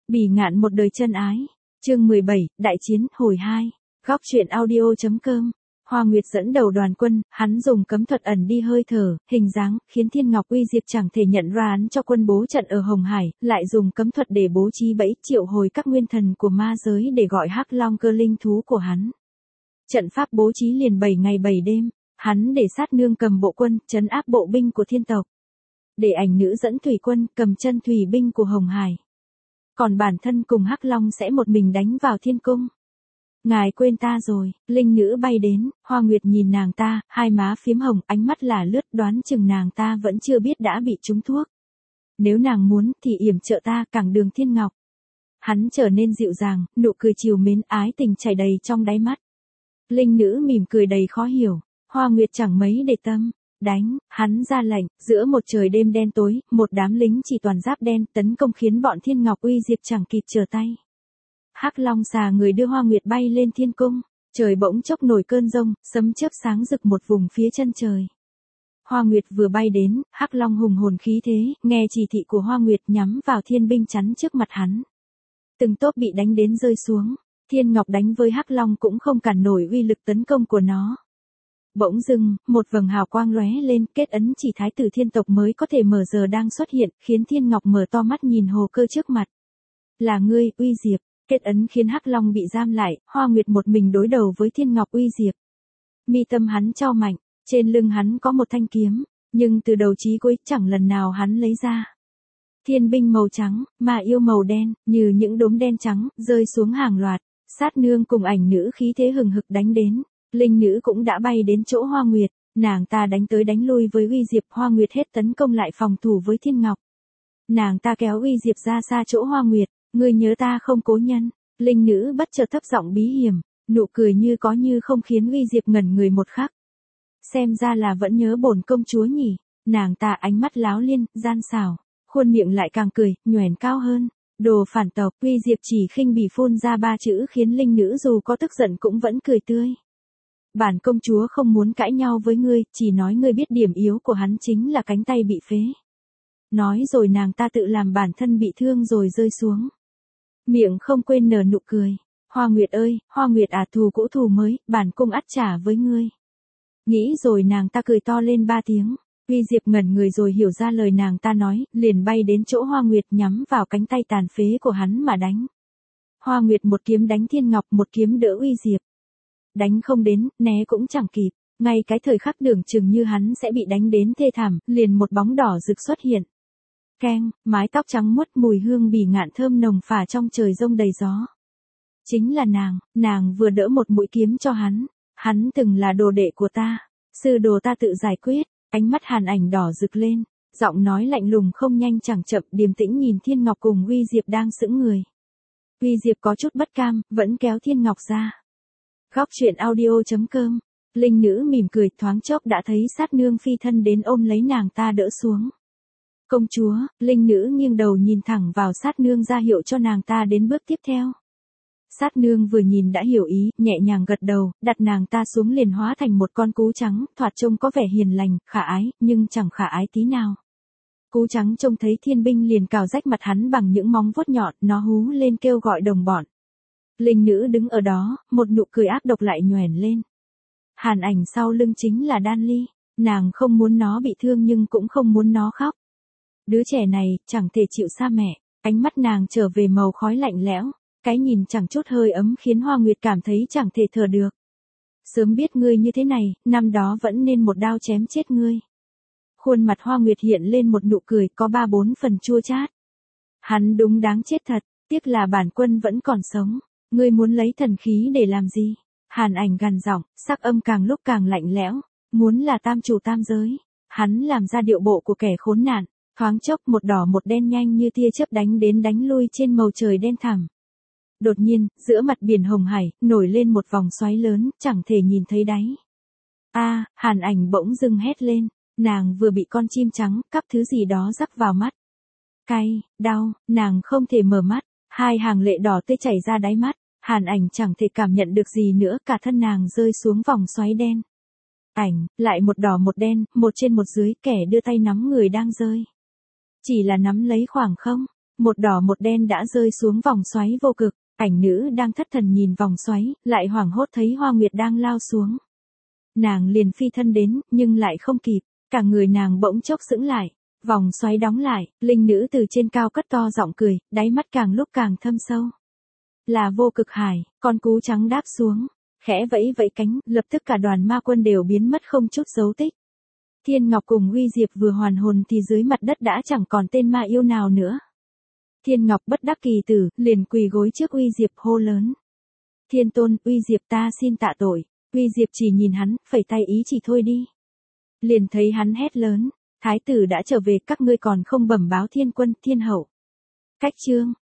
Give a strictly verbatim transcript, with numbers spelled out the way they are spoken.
Bỉ ngạn một đời chân ái. Chương mười bảy, Đại chiến, hồi hai. Góc truyện audio.com. Hoa Nguyệt dẫn đầu đoàn quân, hắn dùng cấm thuật ẩn đi hơi thở, hình dáng, khiến Thiên Ngọc Uy Diệp chẳng thể nhận ra án cho quân bố trận ở Hồng Hải, lại dùng cấm thuật để bố trí bẫy triệu hồi các nguyên thần của ma giới để gọi Hắc Long cơ linh thú của hắn. Trận pháp bố trí liền bảy ngày bảy đêm, hắn để Sát Nương cầm bộ quân, trấn áp bộ binh của thiên tộc. Để Ảnh Nữ dẫn thủy quân, cầm chân thủy binh của Hồng Hải. Còn bản thân cùng Hắc Long sẽ một mình đánh vào thiên cung. Ngài quên ta rồi, linh nữ bay đến, Hoa Nguyệt nhìn nàng ta, hai má phím hồng, ánh mắt là lướt, đoán chừng nàng ta vẫn chưa biết đã bị trúng thuốc. Nếu nàng muốn thì yểm trợ ta, cẳng đường Thiên Ngọc. Hắn trở nên dịu dàng, nụ cười trìu mến, ái tình chảy đầy trong đáy mắt. Linh nữ mỉm cười đầy khó hiểu, Hoa Nguyệt chẳng mấy để tâm. Đánh, hắn ra lệnh, giữa một trời đêm đen tối, một đám lính chỉ toàn giáp đen tấn công khiến bọn Thiên Ngọc Uy Diệp chẳng kịp trở tay. Hắc Long xà người đưa Hoa Nguyệt bay lên thiên cung, trời bỗng chốc nổi cơn giông, sấm chớp sáng rực một vùng phía chân trời. Hoa Nguyệt vừa bay đến, Hắc Long hùng hồn khí thế, nghe chỉ thị của Hoa Nguyệt nhắm vào thiên binh chắn trước mặt hắn. Từng tốp bị đánh đến rơi xuống, Thiên Ngọc đánh với Hắc Long cũng không cản nổi uy lực tấn công của nó. Bỗng dưng, một vầng hào quang lóe lên, kết ấn chỉ thái tử thiên tộc mới có thể mở giờ đang xuất hiện, khiến Thiên Ngọc mở to mắt nhìn hồ cơ trước mặt. Là ngươi, Uy Diệp. Kết ấn khiến Hắc Long bị giam lại, Hoa Nguyệt một mình đối đầu với Thiên Ngọc Uy Diệp. Mi tâm hắn trao mạnh, trên lưng hắn có một thanh kiếm, nhưng từ đầu chí cuối chẳng lần nào hắn lấy ra. Thiên binh màu trắng, ma yêu màu đen, như những đốm đen trắng, rơi xuống hàng loạt. Sát Nương cùng Ảnh Nữ khí thế hừng hực đánh đến. Linh nữ cũng đã bay đến chỗ Hoa Nguyệt, nàng ta đánh tới đánh lui với Uy Diệp, Hoa Nguyệt hết tấn công lại phòng thủ với Thiên Ngọc. Nàng ta kéo Uy Diệp ra xa chỗ Hoa Nguyệt, ngươi nhớ ta không cố nhân, linh nữ bất chợt thấp giọng bí hiểm, nụ cười như có như không khiến Uy Diệp ngẩn người một khắc. Xem ra là vẫn nhớ bổn công chúa nhỉ, nàng ta ánh mắt láo liên, gian xảo, khuôn miệng lại càng cười, nhoẻn cao hơn. Đồ phản tộc, Uy Diệp chỉ khinh bỉ phun ra ba chữ khiến linh nữ dù có tức giận cũng vẫn cười tươi. Bản công chúa không muốn cãi nhau với ngươi, chỉ nói ngươi biết điểm yếu của hắn chính là cánh tay bị phế. Nói rồi nàng ta tự làm bản thân bị thương rồi rơi xuống. Miệng không quên nở nụ cười. Hoa Nguyệt ơi, Hoa Nguyệt à, thù cũ thù mới, bản cung ắt trả với ngươi. Nghĩ rồi nàng ta cười to lên ba tiếng. Uy Diệp ngẩn người rồi hiểu ra lời nàng ta nói, liền bay đến chỗ Hoa Nguyệt nhắm vào cánh tay tàn phế của hắn mà đánh. Hoa Nguyệt một kiếm đánh Thiên Ngọc, một kiếm đỡ Uy Diệp. Đánh không đến, né cũng chẳng kịp, ngay cái thời khắc tưởng chừng như hắn sẽ bị đánh đến thê thảm, liền một bóng đỏ rực xuất hiện. Keng, mái tóc trắng muốt, mùi hương bỉ ngạn thơm nồng phả trong trời giông đầy gió. Chính là nàng, nàng vừa đỡ một mũi kiếm cho hắn, hắn từng là đồ đệ của ta, sư đồ ta tự giải quyết, ánh mắt Hàn Ảnh đỏ rực lên, giọng nói lạnh lùng không nhanh chẳng chậm, điềm tĩnh nhìn Thiên Ngọc cùng Uy Diệp đang sững người. Uy Diệp có chút bất cam, vẫn kéo Thiên Ngọc ra. Góc truyện audio.com. Linh nữ mỉm cười, thoáng chốc đã thấy Sát Nương phi thân đến ôm lấy nàng ta đỡ xuống. Công chúa, linh nữ nghiêng đầu nhìn thẳng vào Sát Nương ra hiệu cho nàng ta đến bước tiếp theo. Sát Nương vừa nhìn đã hiểu ý, nhẹ nhàng gật đầu, đặt nàng ta xuống liền hóa thành một con cú trắng, thoạt trông có vẻ hiền lành, khả ái, nhưng chẳng khả ái tí nào. Cú trắng trông thấy thiên binh liền cào rách mặt hắn bằng những móng vuốt nhọn, nó hú lên kêu gọi đồng bọn. Linh nữ đứng ở đó, một nụ cười ác độc lại nhoẻn lên. Hàn Ảnh sau lưng chính là Đan Ly, nàng không muốn nó bị thương nhưng cũng không muốn nó khóc. Đứa trẻ này, chẳng thể chịu xa mẹ, ánh mắt nàng trở về màu khói lạnh lẽo, cái nhìn chẳng chút hơi ấm khiến Hoa Nguyệt cảm thấy chẳng thể thở được. Sớm biết ngươi như thế này, năm đó vẫn nên một đao chém chết ngươi. Khuôn mặt Hoa Nguyệt hiện lên một nụ cười có ba bốn phần chua chát. Hắn đúng đáng chết thật, tiếc là bản quân vẫn còn sống. Ngươi muốn lấy thần khí để làm gì? Hàn Ảnh gằn giọng, sắc âm càng lúc càng lạnh lẽo, muốn là tam chủ tam giới. Hắn làm ra điệu bộ của kẻ khốn nạn, thoáng chốc một đỏ một đen nhanh như tia chớp đánh đến đánh lui trên màu trời đen thẳm. Đột nhiên, giữa mặt biển Hồng Hải, nổi lên một vòng xoáy lớn, chẳng thể nhìn thấy đáy. A, Hàn Ảnh bỗng dưng hét lên, nàng vừa bị con chim trắng, cắp thứ gì đó rắc vào mắt. Cay, đau, nàng không thể mở mắt. Hai hàng lệ đỏ tươi chảy ra đáy mắt, Hàn Ảnh chẳng thể cảm nhận được gì nữa, cả thân nàng rơi xuống vòng xoáy đen. Ảnh, lại một đỏ một đen, một trên một dưới, kẻ đưa tay nắm người đang rơi. Chỉ là nắm lấy khoảng không, Một đỏ một đen đã rơi xuống vòng xoáy vô cực, ảnh nữ đang thất thần nhìn vòng xoáy, lại hoảng hốt thấy Hoa Nguyệt đang lao xuống. Nàng liền phi thân đến, nhưng lại không kịp, cả người nàng bỗng chốc sững lại, vòng xoáy đóng lại, linh nữ từ trên cao cất to giọng cười, đáy mắt càng lúc càng thâm sâu. Là Vô Cực Hải, con cú trắng đáp xuống, khẽ vẫy vẫy cánh, lập tức cả đoàn ma quân đều biến mất không chút dấu tích. Thiên Ngọc cùng Uy Diệp vừa hoàn hồn thì dưới mặt đất đã chẳng còn tên ma yêu nào nữa. Thiên Ngọc bất đắc kỳ tử, liền quỳ gối trước Uy Diệp hô lớn. Thiên Tôn, Uy Diệp ta xin tạ tội. Uy Diệp chỉ nhìn hắn, phẩy tay ý chỉ thôi đi. Liền thấy hắn hét lớn, thái tử đã trở về, các ngươi còn không bẩm báo thiên quân, thiên hậu. Cách chương